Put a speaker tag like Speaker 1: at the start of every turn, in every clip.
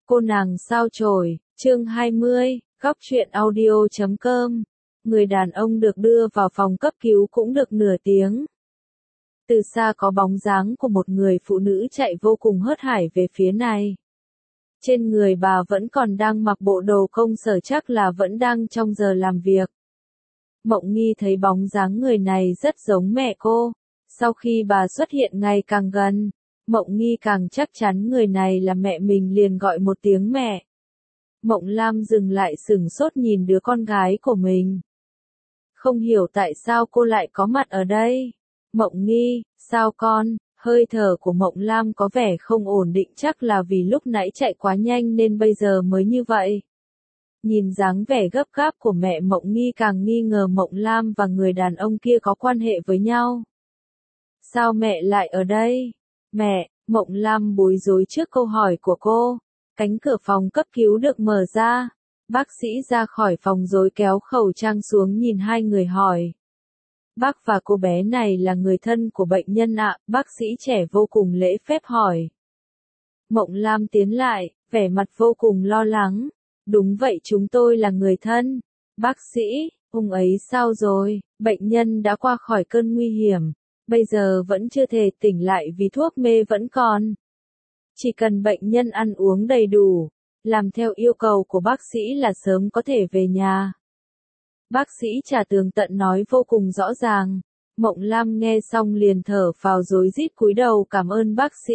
Speaker 1: Cô nàng sao chổi, chương 20, góc truyện audio.com. Người đàn ông được đưa vào phòng cấp cứu cũng được nửa tiếng. Từ xa có bóng dáng của một người phụ nữ chạy vô cùng hớt hải về phía này. Trên người bà vẫn còn đang mặc bộ đồ công sở, chắc là vẫn đang trong giờ làm việc. Mộng Nghi thấy bóng dáng người này rất giống mẹ cô. Sau khi bà xuất hiện ngày càng gần, Mộng Nghi càng chắc chắn người này là mẹ mình, liền gọi một tiếng mẹ. Mộng Lam dừng lại sửng sốt nhìn đứa con gái của mình. Không hiểu tại sao cô lại có mặt ở đây. Mộng Nghi, sao con? Hơi thở của Mộng Lam có vẻ không ổn định, chắc là vì lúc nãy chạy quá nhanh nên bây giờ mới như vậy. Nhìn dáng vẻ gấp gáp của mẹ, Mộng Nghi càng nghi ngờ Mộng Lam và người đàn ông kia có quan hệ với nhau. Sao mẹ lại ở đây? Mẹ, Mộng Lam bối rối trước câu hỏi của cô. Cánh cửa phòng cấp cứu được mở ra. Bác sĩ ra khỏi phòng rồi kéo khẩu trang xuống nhìn hai người hỏi. Bác và cô bé này là người thân của bệnh nhân ạ? Bác sĩ trẻ vô cùng lễ phép hỏi. Mộng Lam tiến lại, vẻ mặt vô cùng lo lắng. Đúng vậy, chúng tôi là người thân. Bác sĩ, ông ấy sao rồi? Bệnh nhân đã qua khỏi cơn nguy hiểm. Bây giờ vẫn chưa thể tỉnh lại vì thuốc mê vẫn còn. Chỉ cần bệnh nhân ăn uống đầy đủ, làm theo yêu cầu của bác sĩ là sớm có thể về nhà. Bác sĩ trả tường tận nói vô cùng rõ ràng. Mộng Lam nghe xong liền thở phào rối rít cúi đầu cảm ơn bác sĩ.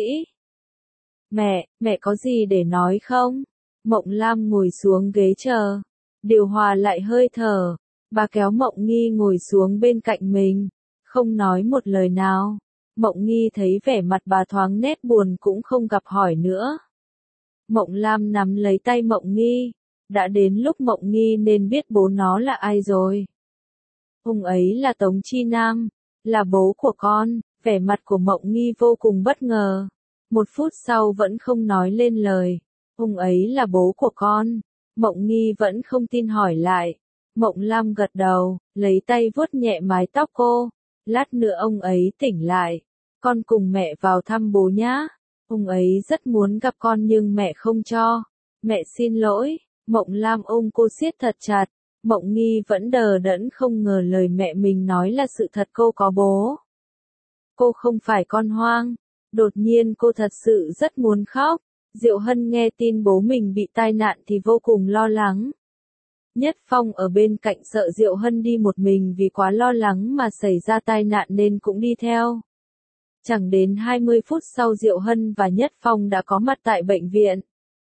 Speaker 1: Mẹ có gì để nói không? Mộng Lam ngồi xuống ghế chờ. Điều hòa lại hơi thở. Bà kéo Mộng Nghi ngồi xuống bên cạnh mình. Không nói một lời nào. Mộng Nghi thấy vẻ mặt bà thoáng nét buồn cũng không gặp hỏi nữa. Mộng Lam nắm lấy tay Mộng Nghi. Đã đến lúc Mộng Nghi nên biết bố nó là ai rồi. Ông ấy là Tống Chi Nam, là bố của con. Vẻ mặt của Mộng Nghi vô cùng bất ngờ. Một phút sau vẫn không nói lên lời. Ông ấy là bố của con. Mộng Nghi vẫn không tin hỏi lại. Mộng Lam gật đầu, lấy tay vuốt nhẹ mái tóc cô. Lát nữa ông ấy tỉnh lại. Con cùng mẹ vào thăm bố nhá. Ông ấy rất muốn gặp con nhưng mẹ không cho. Mẹ xin lỗi. Mộng Lam ôm cô siết thật chặt. Mộng Nghi vẫn đờ đẫn không ngờ lời mẹ mình nói là sự thật, cô có bố. Cô không phải con hoang. Đột nhiên cô thật sự rất muốn khóc. Diệu Hân nghe tin bố mình bị tai nạn thì vô cùng lo lắng. Nhất Phong ở bên cạnh sợ Diệu Hân đi một mình vì quá lo lắng mà xảy ra tai nạn nên cũng đi theo. Chẳng đến 20 phút sau Diệu Hân và Nhất Phong đã có mặt tại bệnh viện.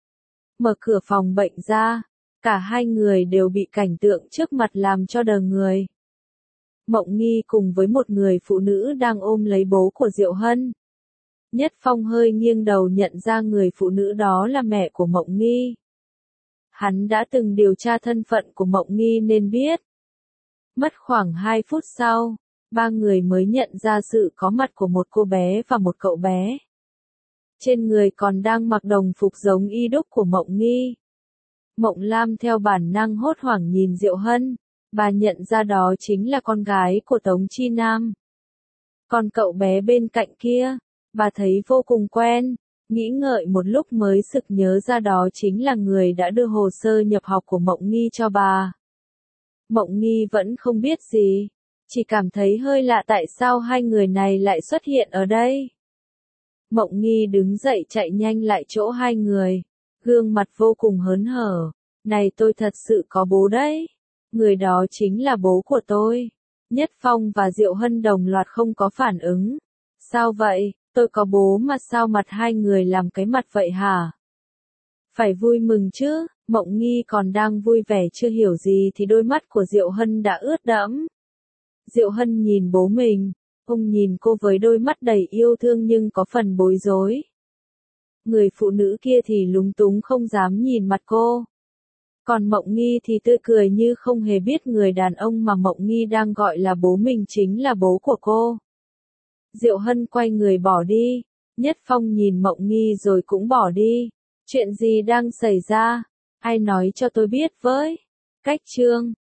Speaker 1: Mở cửa phòng bệnh ra, cả hai người đều bị cảnh tượng trước mặt làm cho đờ người. Mộng Nghi cùng với một người phụ nữ đang ôm lấy bố của Diệu Hân. Nhất Phong hơi nghiêng đầu nhận ra người phụ nữ đó là mẹ của Mộng Nghi. Hắn đã từng điều tra thân phận của Mộng Nghi nên biết. Mất khoảng 2 phút sau, ba người mới nhận ra sự có mặt của một cô bé và một cậu bé. Trên người còn đang mặc đồng phục giống y đúc của Mộng Nghi. Mộng Lam theo bản năng hốt hoảng nhìn Diệu Hân. Bà nhận ra đó chính là con gái của Tống Chi Nam. Còn cậu bé bên cạnh kia, bà thấy vô cùng quen. Nghĩ ngợi một lúc mới sực nhớ ra đó chính là người đã đưa hồ sơ nhập học của Mộng Nghi cho bà. Mộng Nghi vẫn không biết gì, chỉ cảm thấy hơi lạ tại sao hai người này lại xuất hiện ở đây. Mộng Nghi đứng dậy chạy nhanh lại chỗ hai người, gương mặt vô cùng hớn hở. Này, tôi thật sự có bố đấy. Người đó chính là bố của tôi. Nhất Phong và Diệu Hân đồng loạt không có phản ứng. Sao vậy? Tôi có bố mà sao mặt hai người làm cái mặt vậy hả? Phải vui mừng chứ. Mộng Nghi còn đang vui vẻ chưa hiểu gì thì đôi mắt của Diệu Hân đã ướt đẫm. Diệu Hân nhìn bố mình, ông nhìn cô với đôi mắt đầy yêu thương nhưng có phần bối rối. Người phụ nữ kia thì lúng túng không dám nhìn mặt cô. Còn Mộng Nghi thì tươi cười như không hề biết người đàn ông mà Mộng Nghi đang gọi là bố mình chính là bố của cô. Diệu Hân quay người bỏ đi. Nhất Phong nhìn Mộng Nghi rồi cũng bỏ đi. Chuyện gì đang xảy ra? Ai nói cho tôi biết với? Cách chương